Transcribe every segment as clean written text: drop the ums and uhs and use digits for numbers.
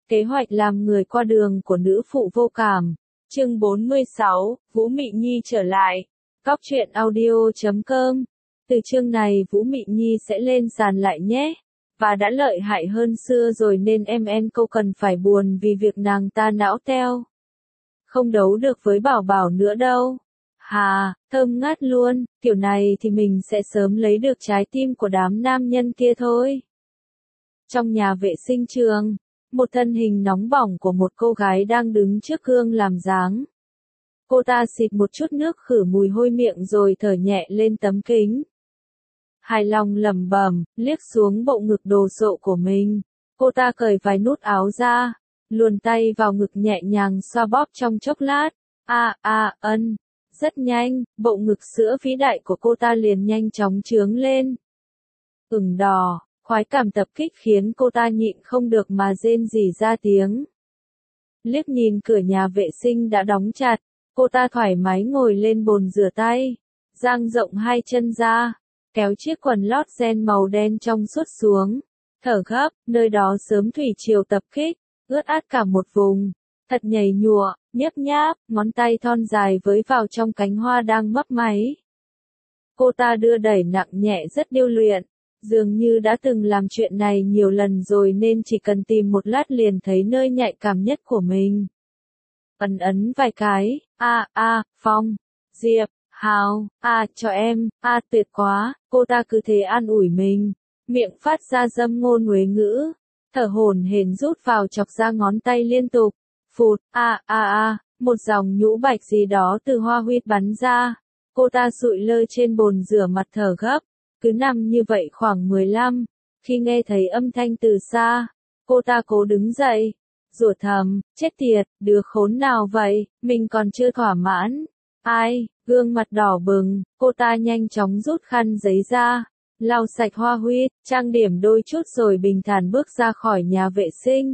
Kế hoạch làm người qua đường của nữ phụ vô cảm. Chương 46, Vũ Mị Nhi trở lại. Cóc truyện audio.com. Từ chương này Vũ Mị Nhi sẽ lên sàn lại nhé. Và đã lợi hại hơn xưa rồi nên em cô cần phải buồn vì việc nàng ta não teo. Không đấu được với Bảo Bảo nữa đâu. Hà, thơm ngát luôn, kiểu này thì mình sẽ sớm lấy được trái tim của đám nam nhân kia thôi. Trong nhà vệ sinh trường, một thân hình nóng bỏng của một cô gái đang đứng trước gương làm dáng. Cô ta xịt một chút nước khử mùi hôi miệng rồi thở nhẹ lên tấm kính. Hài lòng lẩm bẩm, liếc xuống bộ ngực đồ sộ của mình. Cô ta cởi vài nút áo ra, luồn tay vào ngực nhẹ nhàng xoa bóp trong chốc lát. Rất nhanh, bộ ngực sữa vĩ đại của cô ta liền nhanh chóng chướng lên. Ửng đỏ, khoái cảm tập kích khiến cô ta nhịn không được mà rên rỉ ra tiếng. Liếc nhìn cửa nhà vệ sinh đã đóng chặt, cô ta thoải mái ngồi lên bồn rửa tay, dang rộng hai chân ra, kéo chiếc quần lót ren màu đen trong suốt xuống, thở gấp, nơi đó sớm thủy triều tập kích, ướt át cả một vùng, thật nhầy nhụa, nhấp nháp, ngón tay thon dài với vào trong cánh hoa đang mấp máy. Cô ta đưa đẩy nặng nhẹ rất điêu luyện, dường như đã từng làm chuyện này nhiều lần rồi nên chỉ cần tìm một lát liền thấy nơi nhạy cảm nhất của mình. Ấn vài cái, Phong, Diệp, Hào, cho em, tuyệt quá, cô ta cứ thế an ủi mình, miệng phát ra dâm ngôn huế ngữ, thở hổn hển rút vào chọc ra ngón tay liên tục, phụt, một dòng nhũ bạch gì đó từ hoa huyết bắn ra, cô ta sụi lơ trên bồn rửa mặt thở gấp, cứ nằm như vậy khoảng 15, khi nghe thấy âm thanh từ xa, cô ta cố đứng dậy. Rủa thầm, chết tiệt, đứa khốn nào vậy, mình còn chưa thỏa mãn. Gương mặt đỏ bừng, cô ta nhanh chóng rút khăn giấy ra, lau sạch hoa huyết, trang điểm đôi chút rồi bình thản bước ra khỏi nhà vệ sinh.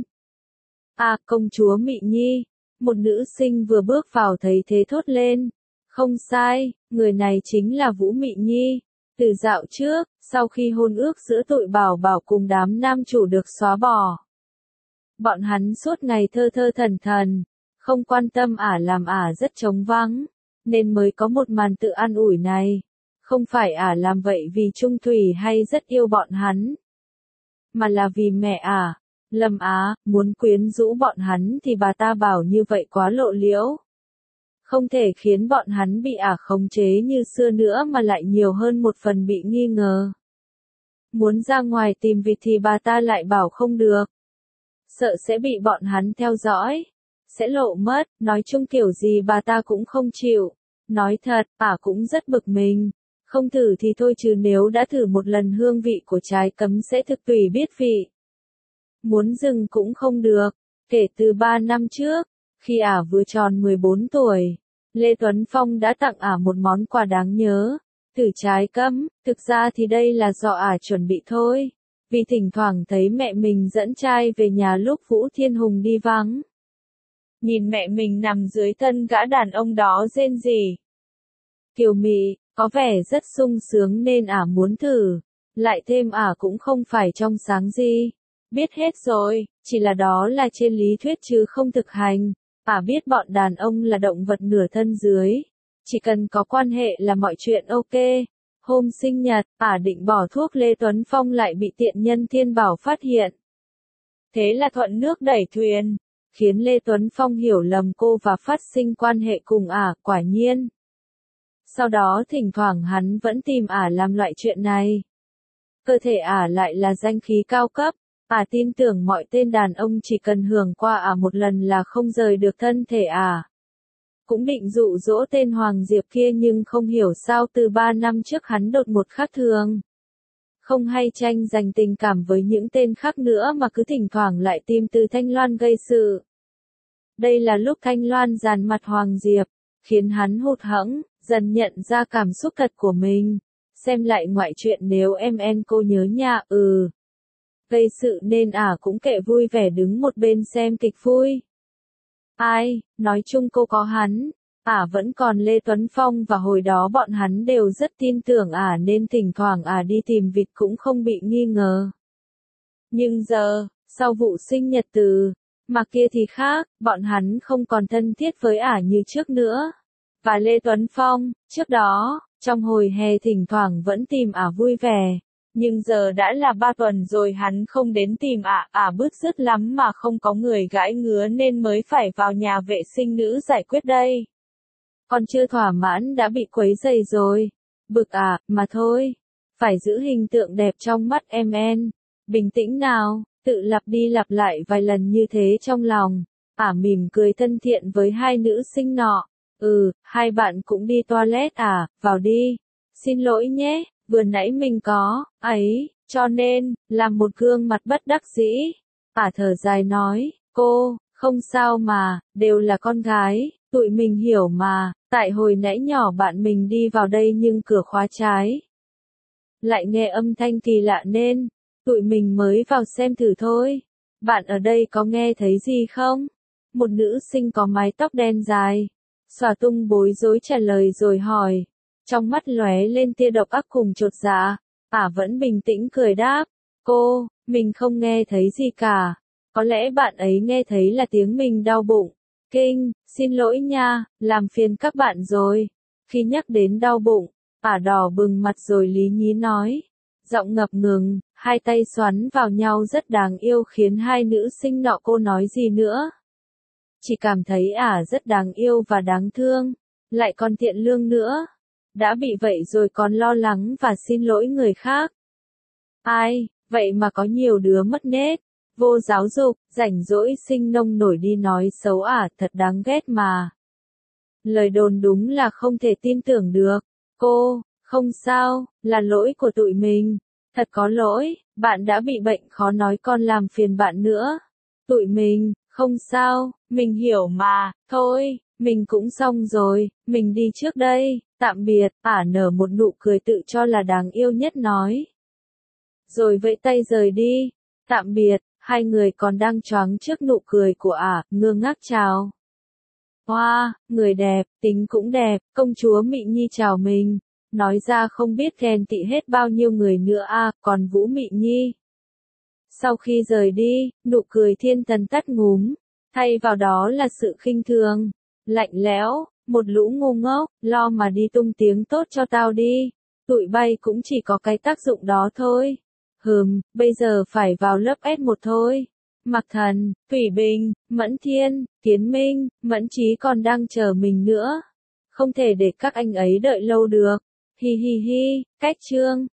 Công chúa Mị Nhi, một nữ sinh vừa bước vào thấy thế thốt lên. Không sai, người này chính là Vũ Mị Nhi. Từ dạo trước, sau khi hôn ước giữa tụi Bảo Bảo cùng đám nam chủ được xóa bỏ. Bọn hắn suốt ngày thơ thơ thần thần, không quan tâm làm rất trống vắng, nên mới có một màn tự an ủi này. Không phải làm vậy vì trung thủy hay rất yêu bọn hắn, mà là vì mẹ Lâm muốn quyến rũ bọn hắn thì bà ta bảo như vậy quá lộ liễu. Không thể khiến bọn hắn bị khống chế như xưa nữa mà lại nhiều hơn một phần bị nghi ngờ. Muốn ra ngoài tìm vịt thì bà ta lại bảo không được. Sợ sẽ bị bọn hắn theo dõi, sẽ lộ mất, nói chung kiểu gì bà ta cũng không chịu. Nói thật, cũng rất bực mình. Không thử thì thôi chứ nếu đã thử một lần hương vị của trái cấm sẽ thực tùy biết vị. Muốn dừng cũng không được. Kể từ 3 năm trước, khi vừa tròn 14 tuổi, Lê Tuấn Phong đã tặng một món quà đáng nhớ. Thử trái cấm, thực ra thì đây là do chuẩn bị thôi. Vì thỉnh thoảng thấy mẹ mình dẫn trai về nhà lúc Vũ Thiên Hùng đi vắng. Nhìn mẹ mình nằm dưới thân gã đàn ông đó rên rỉ. Kiều mị, có vẻ rất sung sướng nên muốn thử. Lại thêm cũng không phải trong sáng gì. Biết hết rồi, chỉ là đó là trên lý thuyết chứ không thực hành. Biết bọn đàn ông là động vật nửa thân dưới. Chỉ cần có quan hệ là mọi chuyện ok. Hôm sinh nhật, định bỏ thuốc Lê Tuấn Phong lại bị tiện nhân Thiên Bảo phát hiện. Thế là thuận nước đẩy thuyền, khiến Lê Tuấn Phong hiểu lầm cô và phát sinh quan hệ cùng quả nhiên. Sau đó thỉnh thoảng hắn vẫn tìm làm loại chuyện này. Cơ thể lại là danh khí cao cấp, tin tưởng mọi tên đàn ông chỉ cần hưởng qua một lần là không rời được thân thể Cũng định dụ dỗ tên Hoàng Diệp kia nhưng không hiểu sao từ 3 năm trước hắn đột ngột khác thường. Không hay tranh giành tình cảm với những tên khác nữa mà cứ thỉnh thoảng lại tìm từ Thanh Loan gây sự. Đây là lúc Thanh Loan dàn mặt Hoàng Diệp, khiến hắn hụt hẫng, dần nhận ra cảm xúc thật của mình. Xem lại ngoại truyện nếu em cô nhớ nha, gây sự nên cũng kệ vui vẻ đứng một bên xem kịch vui. Nói chung cô có hắn, vẫn còn Lê Tuấn Phong và hồi đó bọn hắn đều rất tin tưởng nên thỉnh thoảng đi tìm vịt cũng không bị nghi ngờ. Nhưng giờ, sau vụ sinh nhật từ Mà kia thì khác, bọn hắn không còn thân thiết với ả như trước nữa. Và Lê Tuấn Phong, trước đó, trong hồi hè thỉnh thoảng vẫn tìm ả vui vẻ. Nhưng giờ đã là 3 tuần rồi hắn không đến tìm ả bứt rứt lắm mà không có người gãi ngứa nên mới phải vào nhà vệ sinh nữ giải quyết đây. Còn chưa thỏa mãn đã bị quấy rầy rồi. Bực mà thôi. Phải giữ hình tượng đẹp trong mắt em. Bình tĩnh nào, tự lặp đi lặp lại vài lần như thế trong lòng. Mỉm cười thân thiện với hai nữ sinh nọ. Hai bạn cũng đi toilet vào đi. Xin lỗi nhé, vừa nãy mình có, cho nên, làm một gương mặt bất đắc dĩ. Thở dài nói, cô, không sao mà, đều là con gái, tụi mình hiểu mà, tại hồi nãy nhỏ bạn mình đi vào đây nhưng cửa khóa trái. Lại nghe âm thanh kỳ lạ nên, tụi mình mới vào xem thử thôi. Bạn ở đây có nghe thấy gì không? Một nữ sinh có mái tóc đen dài, xõa tung bối rối trả lời rồi hỏi. Trong mắt lóe lên tia độc ác cùng chột dạ. Vẫn bình tĩnh cười đáp. Cô, mình không nghe thấy gì cả. Có lẽ bạn ấy nghe thấy là tiếng mình đau bụng. Kinh, xin lỗi nha, làm phiền các bạn rồi. Khi nhắc đến đau bụng, đỏ bừng mặt rồi lý nhí nói. Giọng ngập ngừng, hai tay xoắn vào nhau rất đáng yêu khiến hai nữ sinh nọ cô nói gì nữa. Chỉ cảm thấy rất đáng yêu và đáng thương, lại còn thiện lương nữa. Đã bị vậy rồi còn lo lắng và xin lỗi người khác. Vậy mà có nhiều đứa mất nết, vô giáo dục, rảnh rỗi sinh nông nổi đi nói xấu thật đáng ghét mà. Lời đồn đúng là không thể tin tưởng được. Cô, không sao, là lỗi của tụi mình. Thật có lỗi, bạn đã bị bệnh khó nói con làm phiền bạn nữa. Tụi mình, không sao, mình hiểu mà, thôi, mình cũng xong rồi, mình đi trước đây, tạm biệt, nở một nụ cười tự cho là đáng yêu nhất nói. Rồi vẫy tay rời đi, tạm biệt, hai người còn đang choáng trước nụ cười của ngơ ngác chào. Wow, người đẹp, tính cũng đẹp, công chúa Mị Nhi chào mình, nói ra không biết ghen tị hết bao nhiêu người nữa còn Vũ Mị Nhi. Sau khi rời đi, nụ cười thiên thần tắt ngúm, thay vào đó là sự khinh thường, lạnh lẽo, một lũ ngu ngốc, lo mà đi tung tiếng tốt cho tao đi, tụi bay cũng chỉ có cái tác dụng đó thôi. Bây giờ phải vào lớp S1 thôi. Mạc Thần, Thủy Bình, Mẫn Thiên, Kiến Minh, Mẫn Chí còn đang chờ mình nữa. Không thể để các anh ấy đợi lâu được. Hi hi hi, cách chương.